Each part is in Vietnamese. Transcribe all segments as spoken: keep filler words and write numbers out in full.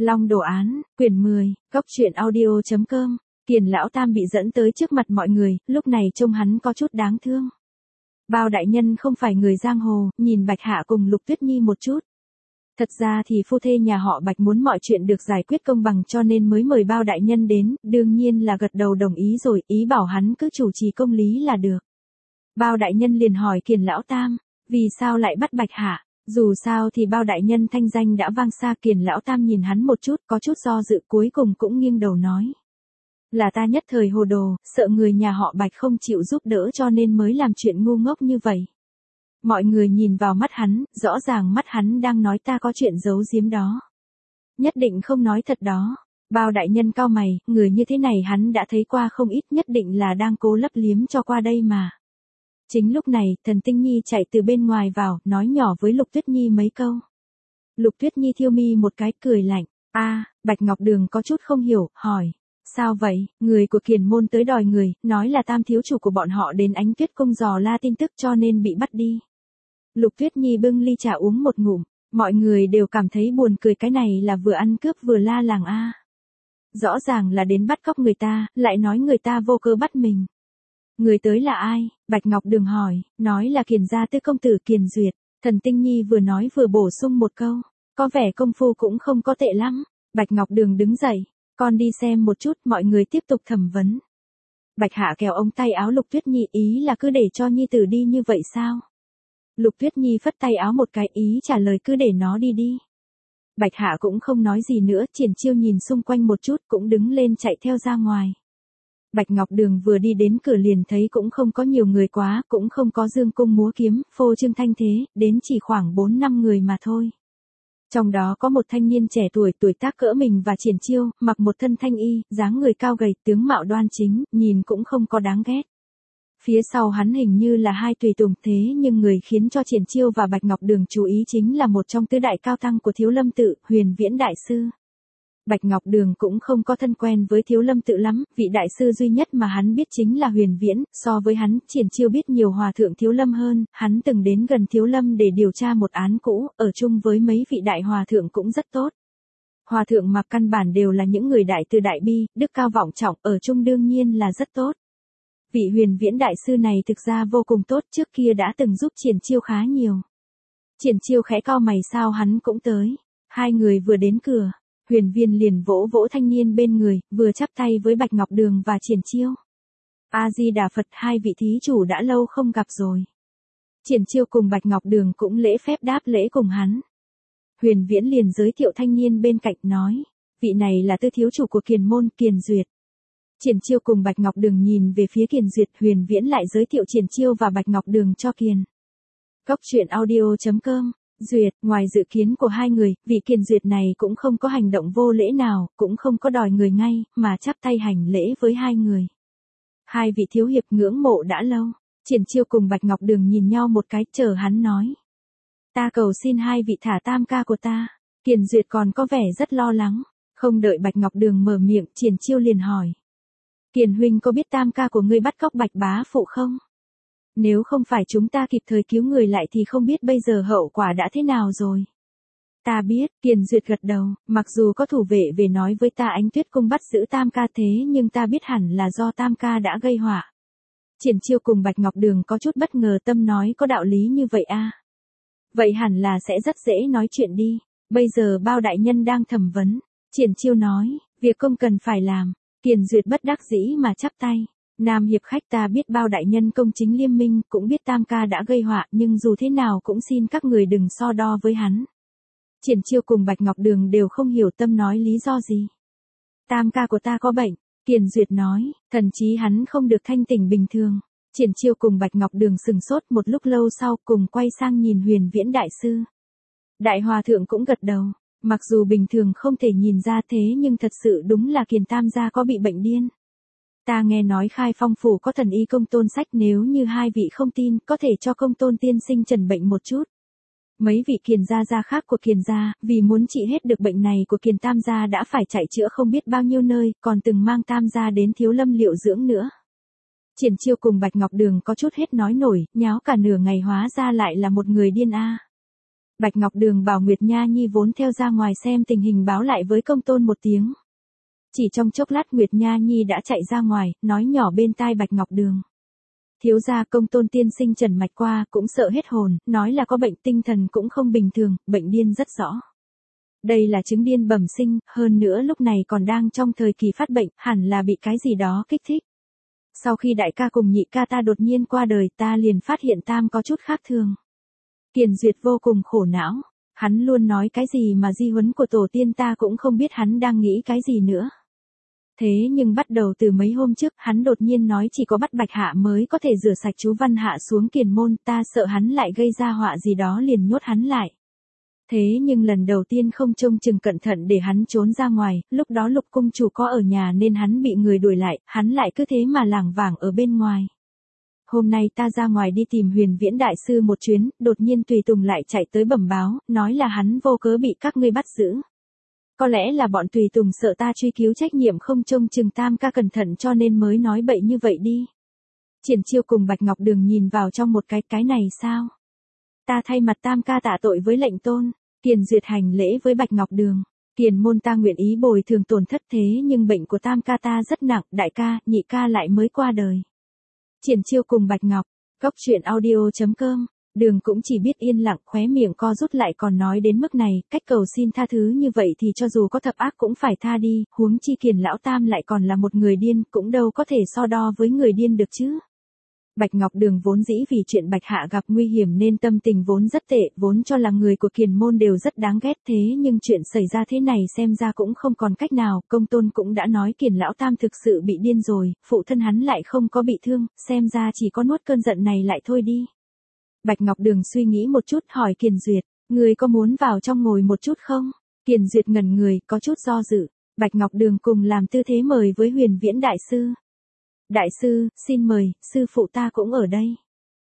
Long đồ án, quyển mười, góc truyện audio chấm com. Kiền lão tam bị dẫn tới trước mặt mọi người, lúc này trông hắn có chút đáng thương. Bao đại nhân không phải người giang hồ, nhìn Bạch Hạ cùng Lục Tuyết Nhi một chút. Thật ra thì phu thê nhà họ Bạch muốn mọi chuyện được giải quyết công bằng cho nên mới mời Bao đại nhân đến, đương nhiên là gật đầu đồng ý rồi, ý bảo hắn cứ chủ trì công lý là được. Bao đại nhân liền hỏi Kiền lão tam, vì sao lại bắt Bạch Hạ? Dù sao thì Bao đại nhân thanh danh đã vang xa. Kiền lão tam nhìn hắn một chút, có chút do dự, cuối cùng cũng nghiêng đầu nói. Là ta nhất thời hồ đồ, sợ người nhà họ Bạch không chịu giúp đỡ cho nên mới làm chuyện ngu ngốc như vậy. Mọi người nhìn vào mắt hắn, rõ ràng mắt hắn đang nói ta có chuyện giấu giếm đó. Nhất định không nói thật đó. Bao đại nhân cau mày, người như thế này hắn đã thấy qua không ít, nhất định là đang cố lấp liếm cho qua đây mà. Chính lúc này, Thần Tinh Nhi chạy từ bên ngoài vào, nói nhỏ với Lục Tuyết Nhi mấy câu. Lục Tuyết Nhi thiêu mi một cái, cười lạnh. A, Bạch Ngọc Đường có chút không hiểu, hỏi. Sao vậy, người của Kiền môn tới đòi người, nói là tam thiếu chủ của bọn họ đến Ánh Tuyết cung dò la tin tức cho nên bị bắt đi. Lục Tuyết Nhi bưng ly trà uống một ngụm, mọi người đều cảm thấy buồn cười, cái này là vừa ăn cướp vừa la làng a. Rõ ràng là đến bắt cóc người ta, lại nói người ta vô cớ bắt mình. Người tới là ai? Bạch Ngọc Đường hỏi, nói là Kiền gia tứ công tử Kiền Duyệt. Thần Tinh Nhi vừa nói vừa bổ sung một câu, có vẻ công phu cũng không có tệ lắm. Bạch Ngọc Đường đứng dậy, con đi xem một chút, mọi người tiếp tục thẩm vấn. Bạch Hạ kéo ống tay áo Lục Tuyết Nhi, ý là cứ để cho Nhi tử đi như vậy sao? Lục Tuyết Nhi phất tay áo một cái, ý trả lời cứ để nó đi đi. Bạch Hạ cũng không nói gì nữa, Triển Chiêu nhìn xung quanh một chút cũng đứng lên chạy theo ra ngoài. Bạch Ngọc Đường vừa đi đến cửa liền thấy cũng không có nhiều người quá, cũng không có dương cung múa kiếm, phô trương thanh thế, đến chỉ khoảng bốn năm người mà thôi. Trong đó có một thanh niên trẻ tuổi, tuổi tác cỡ mình và Triển Chiêu, mặc một thân thanh y, dáng người cao gầy, tướng mạo đoan chính, nhìn cũng không có đáng ghét. Phía sau hắn hình như là hai tùy tùng, thế nhưng người khiến cho Triển Chiêu và Bạch Ngọc Đường chú ý chính là một trong tứ đại cao tăng của Thiếu Lâm tự, Huyền Viễn đại sư. Bạch Ngọc Đường cũng không có thân quen với Thiếu Lâm tự lắm, vị đại sư duy nhất mà hắn biết chính là Huyền Viễn, so với hắn, Triển Chiêu biết nhiều hòa thượng Thiếu Lâm hơn, hắn từng đến gần Thiếu Lâm để điều tra một án cũ, ở chung với mấy vị đại hòa thượng cũng rất tốt. Hòa thượng mà căn bản đều là những người đại từ đại bi, đức cao vọng trọng, ở chung đương nhiên là rất tốt. Vị Huyền Viễn đại sư này thực ra vô cùng tốt, trước kia đã từng giúp Triển Chiêu khá nhiều. Triển Chiêu khẽ cau mày, sao hắn cũng tới. Hai người vừa đến cửa, Huyền Viên liền vỗ vỗ thanh niên bên người, vừa chắp tay với Bạch Ngọc Đường và Triển Chiêu. A Di Đà Phật, hai vị thí chủ đã lâu không gặp rồi. Triển Chiêu cùng Bạch Ngọc Đường cũng lễ phép đáp lễ cùng hắn. Huyền Viễn liền giới thiệu thanh niên bên cạnh, nói, vị này là tư thiếu chủ của Kiền môn, Kiền Duyệt. Triển Chiêu cùng Bạch Ngọc Đường nhìn về phía Kiền Duyệt, Huyền Viễn lại giới thiệu Triển Chiêu và Bạch Ngọc Đường cho Kiền. Góc truyện audio chấm com. Duyệt, ngoài dự kiến của hai người, vị Kiền Duyệt này cũng không có hành động vô lễ nào, cũng không có đòi người ngay, mà chắp tay hành lễ với hai người. Hai vị thiếu hiệp ngưỡng mộ đã lâu. Triển Chiêu cùng Bạch Ngọc Đường nhìn nhau một cái, chờ hắn nói. Ta cầu xin hai vị thả tam ca của ta. Kiền Duyệt còn có vẻ rất lo lắng. Không đợi Bạch Ngọc Đường mở miệng, Triển Chiêu liền hỏi. Kiền huynh có biết tam ca của ngươi bắt cóc Bạch bá phụ không? Nếu không phải chúng ta kịp thời cứu người lại thì không biết bây giờ hậu quả đã thế nào rồi. Ta biết, Kiền Duyệt gật đầu, mặc dù có thủ vệ về nói với ta Ánh Tuyết cung bắt giữ tam ca thế nhưng ta biết hẳn là do tam ca đã gây họa. Triển Chiêu cùng Bạch Ngọc Đường có chút bất ngờ, tâm nói có đạo lý như vậy à. Vậy hẳn là sẽ rất dễ nói chuyện đi, bây giờ Bao đại nhân đang thẩm vấn. Triển Chiêu nói, việc công cần phải làm. Kiền Duyệt bất đắc dĩ mà chắp tay. Nam hiệp khách, ta biết Bao đại nhân công chính liêm minh, cũng biết tam ca đã gây họa, nhưng dù thế nào cũng xin các người đừng so đo với hắn. Triển Chiêu cùng Bạch Ngọc Đường đều không hiểu, tâm nói lý do gì. Tam ca của ta có bệnh, Kiền Duyệt nói, thần chí hắn không được thanh tỉnh bình thường. Triển Chiêu cùng Bạch Ngọc Đường sừng sốt một lúc lâu sau, cùng quay sang nhìn Huyền Viễn đại sư. Đại hòa thượng cũng gật đầu, mặc dù bình thường không thể nhìn ra thế nhưng thật sự đúng là Kiền tam gia có bị bệnh điên. Ta nghe nói Khai Phong phủ có thần y Công Tôn sách, nếu như hai vị không tin, có thể cho Công Tôn tiên sinh trần bệnh một chút. Mấy vị Kiền gia gia khác của Kiền gia, vì muốn trị hết được bệnh này của Kiền tam gia đã phải chạy chữa không biết bao nhiêu nơi, còn từng mang tam gia đến Thiếu Lâm liệu dưỡng nữa. Triển Chiêu cùng Bạch Ngọc Đường có chút hết nói nổi, nháo cả nửa ngày hóa ra lại là một người điên a. Bạch Ngọc Đường bảo Nguyệt Nha Nhi vốn theo ra ngoài xem tình hình báo lại với công tôn một tiếng. Chỉ trong chốc lát Nguyệt Nha Nhi đã chạy ra ngoài, nói nhỏ bên tai Bạch Ngọc Đường. Thiếu gia công tôn tiên sinh trần mạch qua cũng sợ hết hồn, nói là có bệnh tinh thần cũng không bình thường, bệnh điên rất rõ. Đây là chứng điên bẩm sinh, hơn nữa lúc này còn đang trong thời kỳ phát bệnh, hẳn là bị cái gì đó kích thích. Sau khi đại ca cùng nhị ca ta đột nhiên qua đời ta liền phát hiện tam có chút khác thường. Kiền Duyệt vô cùng khổ não, hắn luôn nói cái gì mà di huấn của tổ tiên ta cũng không biết hắn đang nghĩ cái gì nữa. Thế nhưng bắt đầu từ mấy hôm trước hắn đột nhiên nói chỉ có bắt Bạch Hạ mới có thể rửa sạch chú Văn Hạ xuống kiền môn, ta sợ hắn lại gây ra họa gì đó liền nhốt hắn lại. Thế nhưng lần đầu tiên không trông chừng cẩn thận để hắn trốn ra ngoài, lúc đó Lục cung chủ có ở nhà nên hắn bị người đuổi lại, hắn lại cứ thế mà lảng vảng ở bên ngoài. Hôm nay ta ra ngoài đi tìm Huyền Viễn đại sư một chuyến, đột nhiên tùy tùng lại chạy tới bẩm báo, nói là hắn vô cớ bị các ngươi bắt giữ. Có lẽ là bọn tùy tùng sợ ta truy cứu trách nhiệm không trông chừng tam ca cẩn thận cho nên mới nói bậy như vậy đi. Triển Chiêu cùng Bạch Ngọc Đường nhìn vào trong một cái, cái này sao? Ta thay mặt tam ca tạ tội với lệnh tôn. Kiền Duyệt hành lễ với Bạch Ngọc Đường. Kiền môn ta nguyện ý bồi thường tổn thất thế nhưng bệnh của tam ca ta rất nặng, đại ca, nhị ca lại mới qua đời. Triển Chiêu cùng Bạch Ngọc, góc truyện audio chấm com. Đường cũng chỉ biết yên lặng, khóe miệng co rút lại, còn nói đến mức này, cách cầu xin tha thứ như vậy thì cho dù có thập ác cũng phải tha đi, huống chi Kiền lão tam lại còn là một người điên, cũng đâu có thể so đo với người điên được chứ. Bạch Ngọc Đường vốn dĩ vì chuyện Bạch Hạ gặp nguy hiểm nên tâm tình vốn rất tệ, vốn cho là người của Kiền môn đều rất đáng ghét, thế nhưng chuyện xảy ra thế này xem ra cũng không còn cách nào, công tôn cũng đã nói Kiền lão tam thực sự bị điên rồi, phụ thân hắn lại không có bị thương, xem ra chỉ có nuốt cơn giận này lại thôi đi. Bạch Ngọc Đường suy nghĩ một chút hỏi Kiền Duyệt, người có muốn vào trong ngồi một chút không? Kiền Duyệt ngẩn người, có chút do dự. Bạch Ngọc Đường cùng làm tư thế mời với Huyền Viễn đại sư. Đại sư, xin mời, sư phụ ta cũng ở đây.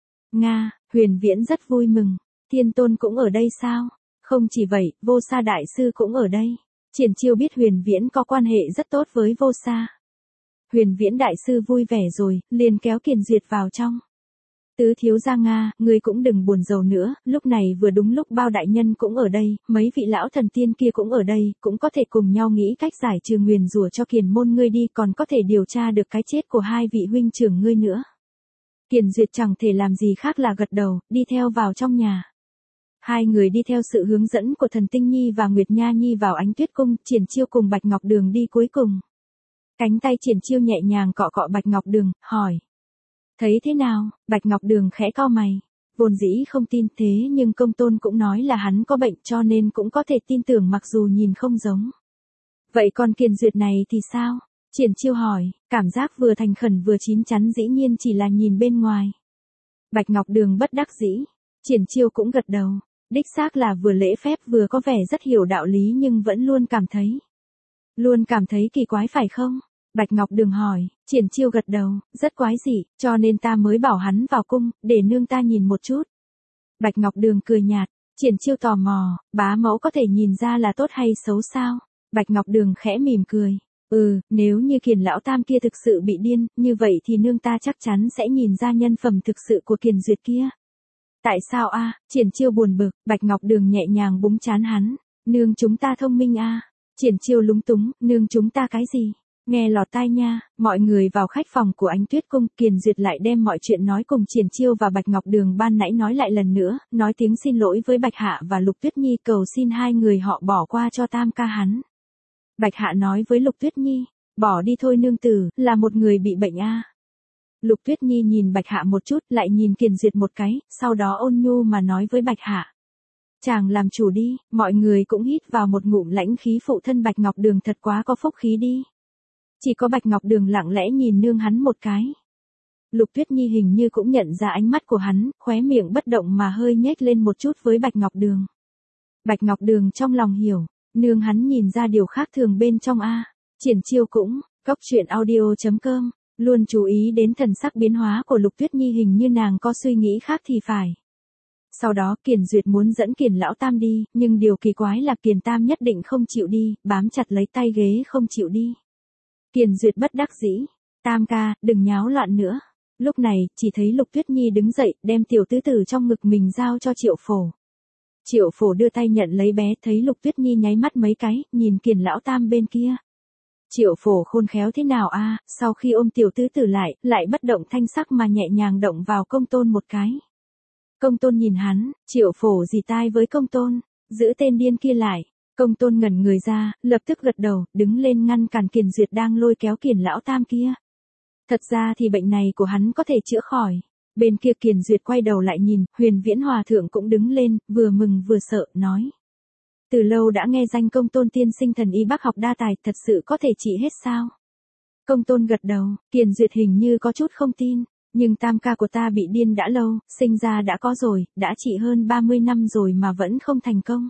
Nga, Huyền Viễn rất vui mừng. Thiên Tôn cũng ở đây sao? Không chỉ vậy, Vô Sa đại sư cũng ở đây. Triển Chiêu biết Huyền Viễn có quan hệ rất tốt với Vô Sa. Huyền Viễn đại sư vui vẻ rồi, liền kéo Kiền Duyệt vào trong. Tứ thiếu gia Nga, ngươi cũng đừng buồn rầu nữa, lúc này vừa đúng lúc Bao đại nhân cũng ở đây, mấy vị lão thần tiên kia cũng ở đây, cũng có thể cùng nhau nghĩ cách giải trừ nguyền rủa cho Kiền môn ngươi đi, còn có thể điều tra được cái chết của hai vị huynh trưởng ngươi nữa. Kiền Duyệt chẳng thể làm gì khác là gật đầu, đi theo vào trong nhà. Hai người đi theo sự hướng dẫn của Thần Tinh Nhi và Nguyệt Nha Nhi vào Ánh Tuyết cung, Triển Chiêu cùng Bạch Ngọc Đường đi cuối cùng. Cánh tay Triển Chiêu nhẹ nhàng cọ cọ Bạch Ngọc Đường, hỏi. Thấy thế nào? Bạch Ngọc Đường khẽ cau mày. Vốn dĩ không tin, thế nhưng công tôn cũng nói là hắn có bệnh cho nên cũng có thể tin tưởng mặc dù nhìn không giống. Vậy còn Kiền Duyệt này thì sao? Triển Chiêu hỏi, cảm giác vừa thành khẩn vừa chín chắn dĩ nhiên chỉ là nhìn bên ngoài. Bạch Ngọc Đường bất đắc dĩ. Triển Chiêu cũng gật đầu. Đích xác là vừa lễ phép vừa có vẻ rất hiểu đạo lý nhưng vẫn luôn cảm thấy. Luôn cảm thấy kỳ quái phải không? Bạch Ngọc Đường hỏi, Triển Chiêu gật đầu, rất quái dị, cho nên ta mới bảo hắn vào cung, để nương ta nhìn một chút. Bạch Ngọc Đường cười nhạt, Triển Chiêu tò mò, bá mẫu có thể nhìn ra là tốt hay xấu sao? Bạch Ngọc Đường khẽ mỉm cười, ừ, nếu như Kiền lão tam kia thực sự bị điên, như vậy thì nương ta chắc chắn sẽ nhìn ra nhân phẩm thực sự của Kiền Duyệt kia. Tại sao a? Triển Chiêu buồn bực, Bạch Ngọc Đường nhẹ nhàng búng trán hắn, nương chúng ta thông minh a. Triển Chiêu lúng túng, nương chúng ta cái gì? Nghe lọt tai nha, mọi người vào khách phòng của Ánh Tuyết cung, Kiền Duyệt lại đem mọi chuyện nói cùng Triển Chiêu và Bạch Ngọc Đường ban nãy nói lại lần nữa, nói tiếng xin lỗi với Bạch Hạ và Lục Tuyết Nhi, cầu xin hai người họ bỏ qua cho tam ca hắn. Bạch Hạ nói với Lục Tuyết Nhi, bỏ đi thôi nương tử, là một người bị bệnh a. Lục Tuyết Nhi nhìn Bạch Hạ một chút, lại nhìn Kiền Duyệt một cái, sau đó ôn nhu mà nói với Bạch Hạ. Chàng làm chủ đi, mọi người cũng hít vào một ngụm lãnh khí, phụ thân Bạch Ngọc Đường thật quá có phúc khí đi. Chỉ có Bạch Ngọc Đường lặng lẽ nhìn nương hắn một cái. Lục Tuyết Nhi hình như cũng nhận ra ánh mắt của hắn, khóe miệng bất động mà hơi nhếch lên một chút với Bạch Ngọc Đường. Bạch Ngọc Đường trong lòng hiểu, nương hắn nhìn ra điều khác thường bên trong a. Triển Chiêu cũng, góc truyện audio chấm com, luôn chú ý đến thần sắc biến hóa của Lục Tuyết Nhi, hình như nàng có suy nghĩ khác thì phải. Sau đó Kiền Duyệt muốn dẫn Kiền lão tam đi, nhưng điều kỳ quái là Kiền tam nhất định không chịu đi, bám chặt lấy tay ghế không chịu đi. Kiền Duyệt bất đắc dĩ, tam ca, đừng nháo loạn nữa. Lúc này, chỉ thấy Lục Tuyết Nhi đứng dậy, đem tiểu tứ tử trong ngực mình giao cho Triệu Phổ. Triệu Phổ đưa tay nhận lấy bé, thấy Lục Tuyết Nhi nháy mắt mấy cái, nhìn Kiền lão tam bên kia. Triệu Phổ khôn khéo thế nào a, sau khi ôm tiểu tứ tử lại, lại bất động thanh sắc mà nhẹ nhàng động vào Công Tôn một cái. Công Tôn nhìn hắn, Triệu Phổ dì tai với Công Tôn, giữ tên điên kia lại. Công Tôn ngẩn người ra, lập tức gật đầu, đứng lên ngăn cản Kiền Duyệt đang lôi kéo Kiền lão tam kia. Thật ra thì bệnh này của hắn có thể chữa khỏi. Bên kia Kiền Duyệt quay đầu lại nhìn, Huyền Viễn Hòa thượng cũng đứng lên, vừa mừng vừa sợ, nói. Từ lâu đã nghe danh Công Tôn tiên sinh thần y bác học đa tài, thật sự có thể trị hết sao? Công Tôn gật đầu, Kiền Duyệt hình như có chút không tin, nhưng tam ca của ta bị điên đã lâu, sinh ra đã có rồi, đã trị hơn ba mươi năm rồi mà vẫn không thành công.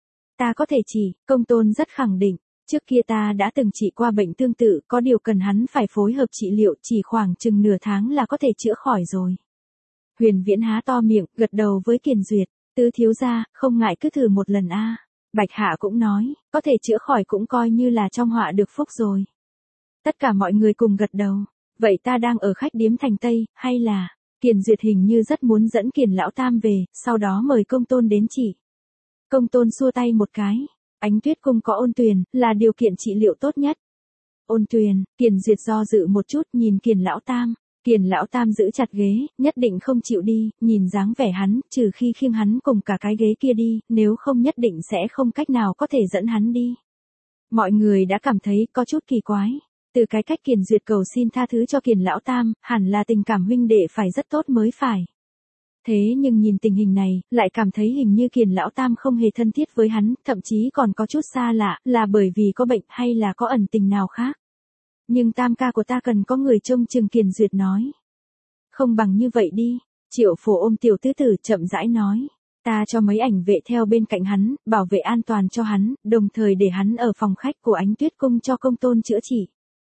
Ta có thể trị, Công Tôn rất khẳng định, trước kia ta đã từng trị qua bệnh tương tự, có điều cần hắn phải phối hợp trị liệu, chỉ khoảng chừng nửa tháng là có thể chữa khỏi rồi. Huyền Viễn há to miệng, gật đầu với Kiền Duyệt, tứ thiếu gia, không ngại cứ thử một lần a. Bạch Hạ cũng nói, có thể chữa khỏi cũng coi như là trong họa được phúc rồi. Tất cả mọi người cùng gật đầu, vậy ta đang ở khách điếm thành Tây, hay là, Kiền Duyệt hình như rất muốn dẫn Kiền lão tam về, sau đó mời Công Tôn đến trị. Công Tôn xua tay một cái, Ánh Tuyết cung có Ôn Tuyền, là điều kiện trị liệu tốt nhất. Ôn Tuyền, Kiền Duyệt do dự một chút nhìn Kiền lão tam. Kiền lão tam giữ chặt ghế, nhất định không chịu đi, nhìn dáng vẻ hắn, trừ khi khiêng hắn cùng cả cái ghế kia đi, nếu không nhất định sẽ không cách nào có thể dẫn hắn đi. Mọi người đã cảm thấy có chút kỳ quái. Từ cái cách Kiền Duyệt cầu xin tha thứ cho Kiền lão tam, hẳn là tình cảm huynh đệ phải rất tốt mới phải. Thế nhưng nhìn tình hình này, lại cảm thấy hình như Kiền lão tam không hề thân thiết với hắn, thậm chí còn có chút xa lạ, là bởi vì có bệnh hay là có ẩn tình nào khác. Nhưng tam ca của ta cần có người trông chừng, Kiền Duyệt nói. Không bằng như vậy đi, Triệu Phổ ôm tiểu tứ tử chậm rãi nói. Ta cho mấy ảnh vệ theo bên cạnh hắn, bảo vệ an toàn cho hắn, đồng thời để hắn ở phòng khách của Ánh Tuyết cung cho Công Tôn chữa trị.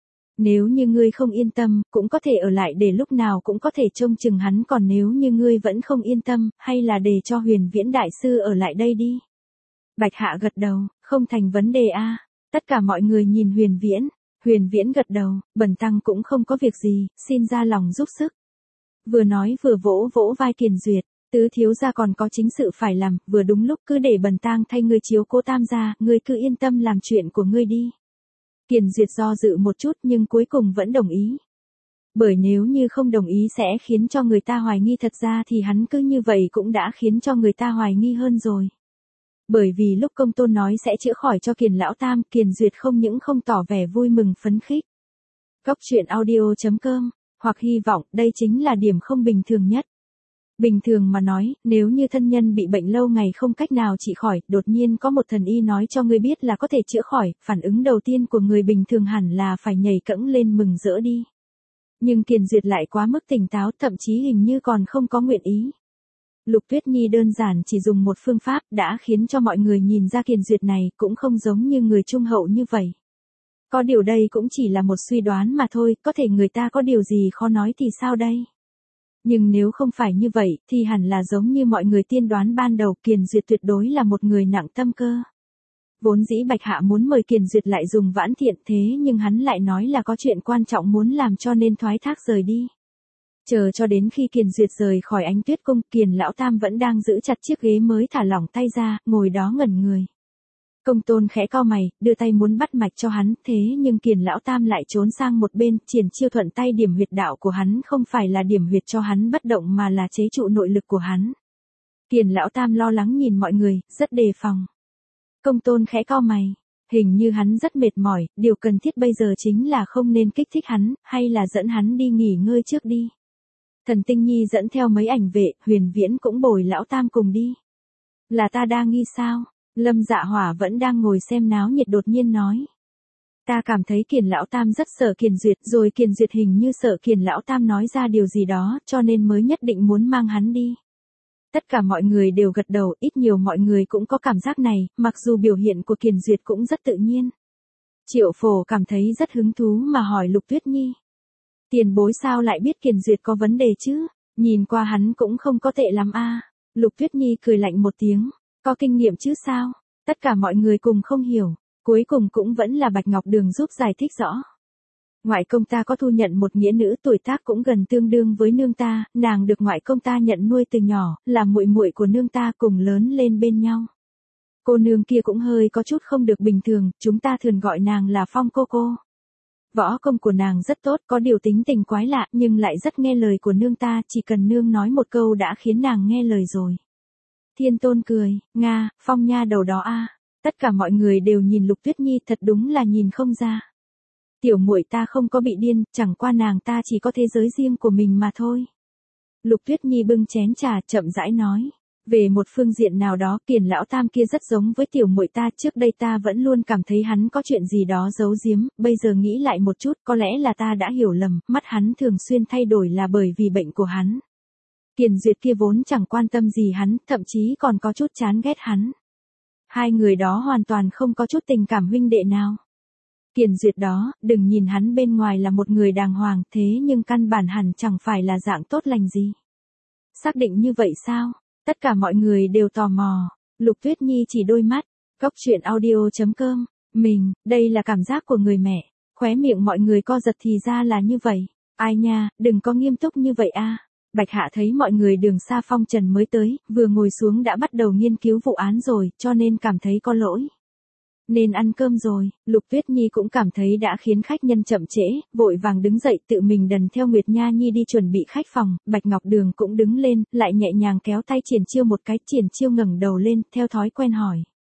Nếu như ngươi không yên tâm, cũng có thể ở lại để lúc nào cũng có thể trông chừng hắn, còn nếu như ngươi vẫn không yên tâm, hay là để cho Huyền Viễn đại sư ở lại đây đi. Bạch Hạ gật đầu, không thành vấn đề a. Tất cả mọi người nhìn Huyền Viễn. Huyền Viễn gật đầu, bần tăng cũng không có việc gì, xin ra lòng giúp sức. Vừa nói vừa vỗ vỗ vai Kiền Duyệt, tứ thiếu gia còn có chính sự phải làm, vừa đúng lúc cứ để bần tăng thay ngươi chiếu cố tam gia, ngươi cứ yên tâm làm chuyện của ngươi đi. Kiền Duyệt do dự một chút nhưng cuối cùng vẫn đồng ý. Bởi nếu như không đồng ý sẽ khiến cho người ta hoài nghi, thật ra thì hắn cứ như vậy cũng đã khiến cho người ta hoài nghi hơn rồi. Bởi vì lúc Công Tôn nói sẽ chữa khỏi cho Kiền lão tam, Kiền Duyệt không những không tỏ vẻ vui mừng phấn khích. Góc truyện audio chấm com, hoặc hy vọng đây chính là điểm không bình thường nhất. Bình thường mà nói, nếu như thân nhân bị bệnh lâu ngày không cách nào trị khỏi, đột nhiên có một thần y nói cho người biết là có thể chữa khỏi, phản ứng đầu tiên của người bình thường hẳn là phải nhảy cẫng lên mừng rỡ đi. Nhưng Kiền Duyệt lại quá mức tỉnh táo, thậm chí hình như còn không có nguyện ý. Lục Tuyết Nhi đơn giản chỉ dùng một phương pháp đã khiến cho mọi người nhìn ra Kiền Duyệt này cũng không giống như người trung hậu như vậy. Có điều đây cũng chỉ là một suy đoán mà thôi, có thể người ta có điều gì khó nói thì sao đây? Nhưng nếu không phải như vậy, thì hẳn là giống như mọi người tiên đoán ban đầu, Kiền Duyệt tuyệt đối là một người nặng tâm cơ. Vốn dĩ Bạch Hạ muốn mời Kiền Duyệt lại dùng vãn thiện, thế nhưng hắn lại nói là có chuyện quan trọng muốn làm cho nên thoái thác rời đi. Chờ cho đến khi Kiền Duyệt rời khỏi Ánh Tuyết cung, Kiền lão tam vẫn đang giữ chặt chiếc ghế mới thả lỏng tay ra, ngồi đó ngẩn người. Công Tôn khẽ cau mày, đưa tay muốn bắt mạch cho hắn, thế nhưng Kiền lão tam lại trốn sang một bên, triển chiêu thuận tay điểm huyệt đạo của hắn, không phải là điểm huyệt cho hắn bất động mà là chế trụ nội lực của hắn. Kiền lão tam lo lắng nhìn mọi người, rất đề phòng. Công Tôn khẽ cau mày, hình như hắn rất mệt mỏi, điều cần thiết bây giờ chính là không nên kích thích hắn, hay là dẫn hắn đi nghỉ ngơi trước đi. Thần Tinh Nhi dẫn theo mấy ảnh vệ, Huyền Viễn cũng bồi lão tam cùng đi. Là ta đa nghi sao? Lâm Dạ Hỏa vẫn đang ngồi xem náo nhiệt đột nhiên nói. Ta cảm thấy Kiền lão tam rất sợ Kiền Duyệt, rồi Kiền Duyệt hình như sợ Kiền lão tam nói ra điều gì đó, cho nên mới nhất định muốn mang hắn đi. Tất cả mọi người đều gật đầu, ít nhiều mọi người cũng có cảm giác này, mặc dù biểu hiện của Kiền Duyệt cũng rất tự nhiên. Triệu Phổ cảm thấy rất hứng thú mà hỏi Lục Tuyết Nhi. Tiền bối sao lại biết Kiền Duyệt có vấn đề chứ? Nhìn qua hắn cũng không có tệ lắm a. Lục Tuyết Nhi cười lạnh một tiếng. Có kinh nghiệm chứ sao? Tất cả mọi người cùng không hiểu. Cuối cùng cũng vẫn là Bạch Ngọc Đường giúp giải thích rõ. Ngoại công ta có thu nhận một nghĩa nữ tuổi tác cũng gần tương đương với nương ta, nàng được ngoại công ta nhận nuôi từ nhỏ, là muội muội của nương ta cùng lớn lên bên nhau. Cô nương kia cũng hơi có chút không được bình thường, chúng ta thường gọi nàng là Phong cô cô. Võ công của nàng rất tốt, có điều tính tình quái lạ, nhưng lại rất nghe lời của nương ta, chỉ cần nương nói một câu đã khiến nàng nghe lời rồi. Thiên Tôn cười, Nga, Phong nha đầu đó a. Tất cả mọi người đều nhìn Lục Tuyết Nhi, thật đúng là nhìn không ra. Tiểu muội ta không có bị điên, chẳng qua nàng ta chỉ có thế giới riêng của mình mà thôi. Lục Tuyết Nhi bưng chén trà, chậm rãi nói. Về một phương diện nào đó, Kiền lão tam kia rất giống với tiểu muội ta, trước đây ta vẫn luôn cảm thấy hắn có chuyện gì đó giấu giếm, bây giờ nghĩ lại một chút, có lẽ là ta đã hiểu lầm, mắt hắn thường xuyên thay đổi là bởi vì bệnh của hắn. Kiền Duyệt kia vốn chẳng quan tâm gì hắn, thậm chí còn có chút chán ghét hắn. Hai người đó hoàn toàn không có chút tình cảm huynh đệ nào. Kiền Duyệt đó, đừng nhìn hắn bên ngoài là một người đàng hoàng, thế nhưng căn bản hẳn chẳng phải là dạng tốt lành gì. Xác định như vậy sao? Tất cả mọi người đều tò mò. Lục Tuyết Nhi chỉ đôi mắt. Cốc truyện audio chấm com. Mình, đây là cảm giác của người mẹ. Khóe miệng mọi người co giật, thì ra là như vậy. Ai nha, đừng có nghiêm túc như vậy a. Bạch Hạ thấy mọi người đường xa phong trần mới tới, vừa ngồi xuống đã bắt đầu nghiên cứu vụ án rồi, cho nên cảm thấy có lỗi. Nên ăn cơm rồi, Lục Tuyết Nhi cũng cảm thấy đã khiến khách nhân chậm trễ, vội vàng đứng dậy tự mình đần theo Nguyệt Nha Nhi đi chuẩn bị khách phòng, Bạch Ngọc Đường cũng đứng lên, lại nhẹ nhàng kéo tay Triển Chiêu một cái, Triển Chiêu ngẩng đầu lên, theo thói quen hỏi.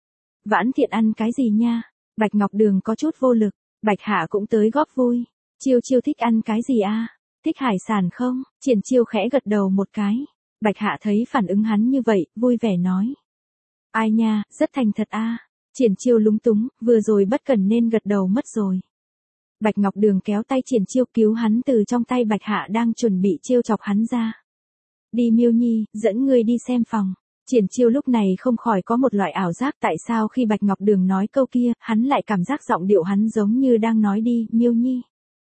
Vãn Thiện ăn cái gì nha? Bạch Ngọc Đường có chút vô lực, Bạch Hạ cũng tới góp vui. Chiêu Chiêu thích ăn cái gì a? Thích hải sản không? Triển Chiêu khẽ gật đầu một cái. Bạch Hạ thấy phản ứng hắn như vậy, vui vẻ nói. Ai nha, rất thành thật a. Triển Chiêu lúng túng, vừa rồi bất cẩn nên gật đầu mất rồi. Bạch Ngọc Đường kéo tay Triển Chiêu cứu hắn từ trong tay Bạch Hạ đang chuẩn bị trêu chọc hắn ra. Đi Miêu Nhi, dẫn ngươi đi xem phòng. Triển Chiêu lúc này không khỏi có một loại ảo giác, tại sao khi Bạch Ngọc Đường nói câu kia, hắn lại cảm giác giọng điệu hắn giống như đang nói đi, Miêu Nhi.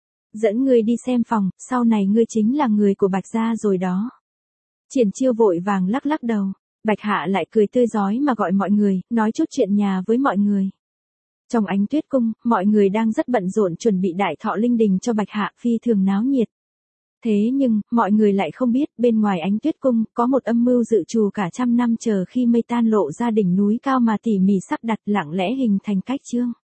Dẫn ngươi đi xem phòng, sau này ngươi chính là người của Bạch gia rồi đó. Triển Chiêu vội vàng lắc lắc đầu. Bạch Hạ lại cười tươi rói mà gọi mọi người, nói chút chuyện nhà với mọi người. Trong Ánh Tuyết Cung, mọi người đang rất bận rộn chuẩn bị đại thọ linh đình cho Bạch Hạ, phi thường náo nhiệt. Thế nhưng, mọi người lại không biết, bên ngoài Ánh Tuyết Cung, có một âm mưu dự trù cả trăm năm chờ khi mây tan lộ ra đỉnh núi cao mà tỉ mỉ sắp đặt, lặng lẽ hình thành cách chương.